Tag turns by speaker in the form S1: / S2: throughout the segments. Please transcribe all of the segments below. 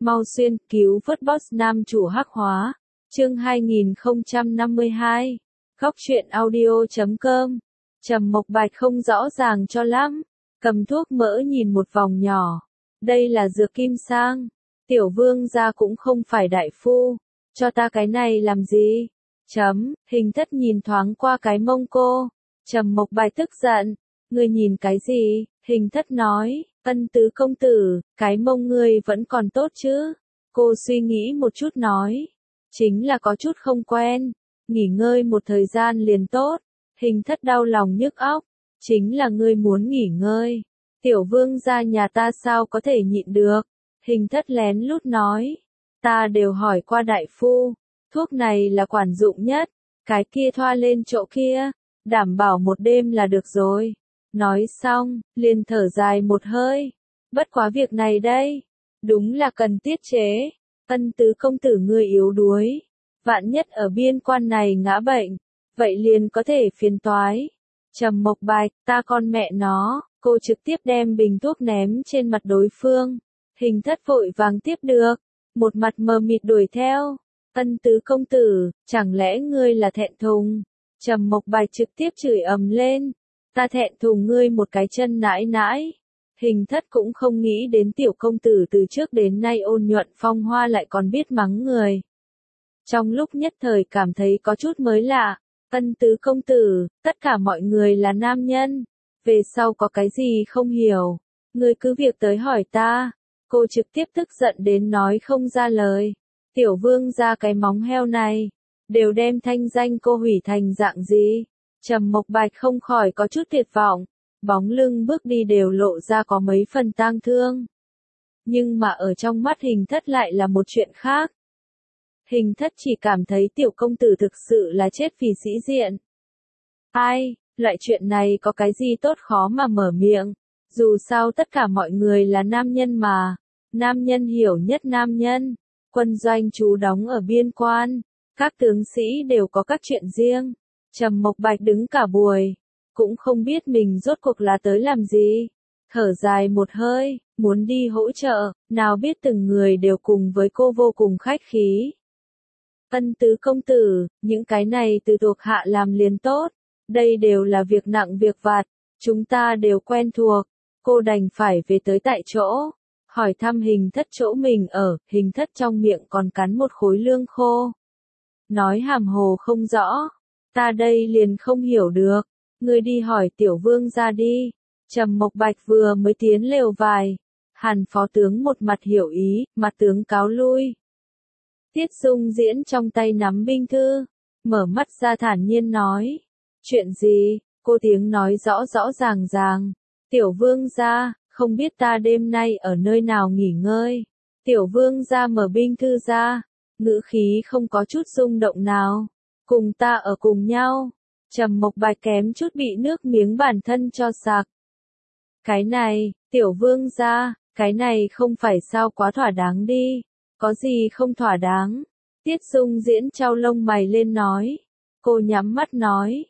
S1: Mau xuyên cứu vớt boss nam chủ hắc hóa. Chương 2052. Góc truyện audio.com. Trầm Mộc Bạch không rõ ràng cho lắm, cầm thuốc mỡ nhìn một vòng nhỏ. Đây là dược kim sang. Tiểu vương gia cũng không phải đại phu, cho ta cái này làm gì? Hình Thất nhìn thoáng qua cái mông cô. Trầm Mộc Bạch tức giận, ngươi nhìn cái gì? Hình Thất nói, Ân tứ công tử, cái mông ngươi vẫn còn tốt chứ? Cô suy nghĩ một chút nói, chính là có chút không quen, nghỉ ngơi một thời gian liền tốt. Hình Thất đau lòng nhức óc, chính là ngươi muốn nghỉ ngơi. Tiểu vương gia nhà ta sao có thể nhịn được? Hình Thất lén lút nói, ta đều hỏi qua đại phu, thuốc này là quản dụng nhất, cái kia thoa lên chỗ kia, đảm bảo một đêm là được rồi. Nói xong, liền thở dài một hơi. Bất quá việc này đây, đúng là cần tiết chế. Ân tứ công tử ngươi yếu đuối, vạn nhất ở biên quan này ngã bệnh, vậy liền có thể phiền toái. Trầm Mộc Bạch, ta con mẹ nó, cô trực tiếp đem bình thuốc ném trên mặt đối phương. Hình Thất vội vàng tiếp được, một mặt mờ mịt đuổi theo. Ân tứ công tử, chẳng lẽ ngươi là thẹn thùng? Trầm Mộc Bạch trực tiếp chửi ầm lên, ta thẹn thùng ngươi một cái chân nãi nãi. Hình Thất cũng không nghĩ đến tiểu công tử từ trước đến nay ôn nhuận phong hoa lại còn biết mắng người. Trong lúc nhất thời cảm thấy có chút mới lạ. Ân tứ công tử, tất cả mọi người là nam nhân, về sau có cái gì không hiểu, ngươi cứ việc tới hỏi ta. Cô trực tiếp tức giận đến nói không ra lời. Tiểu vương ra cái móng heo này, đều đem thanh danh cô hủy thành dạng gì? Trầm Mộc Bạch không khỏi có chút tuyệt vọng, bóng lưng bước đi đều lộ ra có mấy phần tang thương. Nhưng mà ở trong mắt Hình Thất lại là một chuyện khác. Hình Thất chỉ cảm thấy tiểu công tử thực sự là chết vì sĩ diện. Ai, loại chuyện này có cái gì tốt khó mà mở miệng, dù sao tất cả mọi người là nam nhân mà, nam nhân hiểu nhất nam nhân, quân doanh trú đóng ở biên quan, các tướng sĩ đều có các chuyện riêng. Trầm Mộc Bạch đứng cả buổi, cũng không biết mình rốt cuộc là tới làm gì. Thở dài một hơi, muốn đi hỗ trợ, nào biết từng người đều cùng với cô vô cùng khách khí. Ân tứ công tử, những cái này từ thuộc hạ làm liền tốt, đây đều là việc nặng việc vặt, chúng ta đều quen thuộc. Cô đành phải về tới tại chỗ, hỏi thăm Hình Thất chỗ mình ở. Hình Thất trong miệng còn cắn một khối lương khô, nói hàm hồ không rõ, ta đây liền không hiểu được, ngươi đi hỏi tiểu vương ra đi. Trầm Mộc Bạch vừa mới tiến lều vải, Hàn phó tướng một mặt hiểu ý, mặt tướng cáo lui. Tiết Dung Diễn trong tay nắm binh thư, mở mắt ra thản nhiên nói, chuyện gì? Cô tiếng nói rõ rõ ràng ràng, tiểu vương gia, không biết ta đêm nay ở nơi nào nghỉ ngơi. Tiểu vương gia mở binh thư ra, ngữ khí không có chút rung động nào, cùng ta ở cùng nhau. Trầm Mộc Bạch kém chút bị nước miếng bản thân cho sặc. Cái này, tiểu vương gia, cái này không phải sao quá thỏa đáng đi. Có gì không thỏa đáng? Tiết Dung Diễn chau lông mày lên nói. Cô nhắm mắt nói,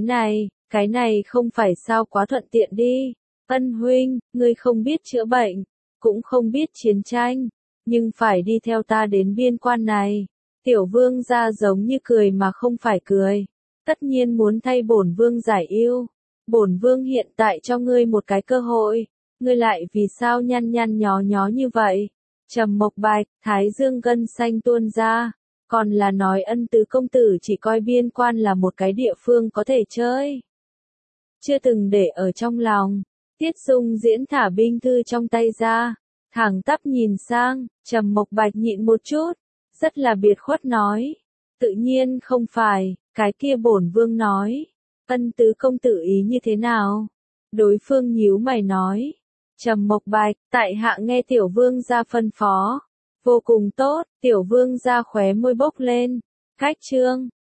S1: cái này không phải sao quá thuận tiện đi. Ân huynh, ngươi không biết chữa bệnh, cũng không biết chiến tranh, nhưng phải đi theo ta đến biên quan này. Tiểu vương gia giống như cười mà không phải cười, tất nhiên muốn thay bổn vương giải yêu. Bổn vương hiện tại cho ngươi một cái cơ hội, ngươi lại vì sao nhăn nhăn nhó nhó như vậy? Trầm Mộc Bạch, thái dương gân xanh tuôn ra, còn là nói ân tứ công tử chỉ coi biên quan là một cái địa phương có thể chơi, chưa từng để ở trong lòng. Tiết Dung Diễn thả binh thư trong tay ra, thẳng tắp nhìn sang. Trầm Mộc Bạch nhịn một chút, rất là biệt khuất nói, tự nhiên không phải, cái kia bổn vương nói. Ân tứ công tử ý như thế nào? Đối phương nhíu mày nói, Trầm Mộc Bạch, tại hạ nghe tiểu vương gia phân phó, vô cùng tốt. Tiểu vương gia khóe môi bốc lên, cách trương,